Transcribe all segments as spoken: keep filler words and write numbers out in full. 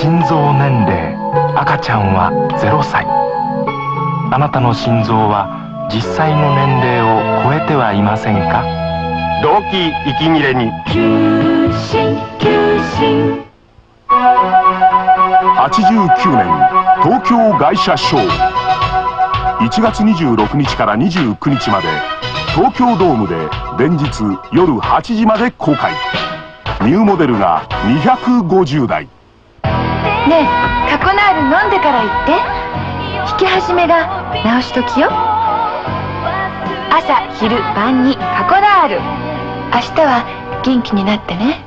心臓年齢、赤ちゃんはゼロさい。あなたの心臓は実際の年齢を超えてはいませんか？ 動機息切れに休診休診。 はちじゅうきゅうねん東京外車ショー、いちがつにじゅうろくにちからにじゅうくにちまで東京ドームで連日夜はちじまで公開。ニューモデルがにひゃくごじゅうだい。 ねえ、カコナール飲んでから言って。引き始めが直しときよ。朝昼晩にカコナール。明日は元気になってね。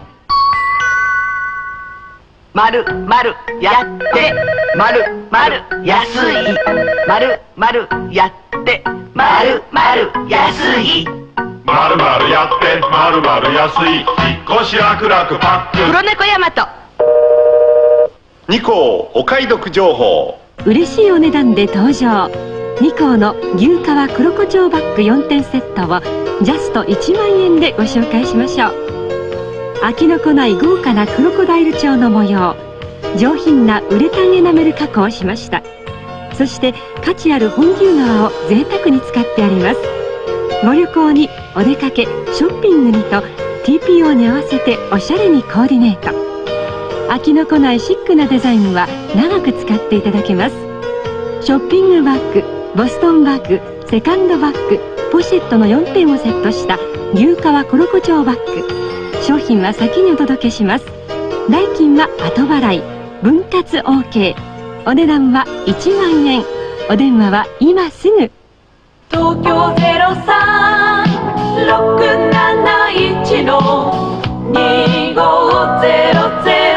まるまるやってまるまる安いまるまるやってまるまる安いまるまるやってまるまる安い引っ越し楽々パック黒猫ヤマト。 二項お買い得情報。 嬉しいお値段で登場。ニコーの牛皮黒胡蝶バッグよんてんセットをジャストいちまんえんでご紹介しましょう。飽きのこない豪華なクロコダイル調の模様、上品なウレタンエナメル加工をしました。そして価値ある本牛革を贅沢に使ってあります。ご旅行にお出かけショッピングにと ティーピーオー に合わせておしゃれにコーディネート。飽きのこないシックなデザインは長く使っていただけます。ショッピングバッグ、ボストンバッグ、セカンドバッグ、ポシェットのよんてんをセットした牛革黒胡蝶バッグ。商品は先にお届けします。代金は後払い、分割 オーケー。 お値段はいちまんえん。お電話は今すぐ。 東京ゼロさんろくなないちのにごゼロゼロ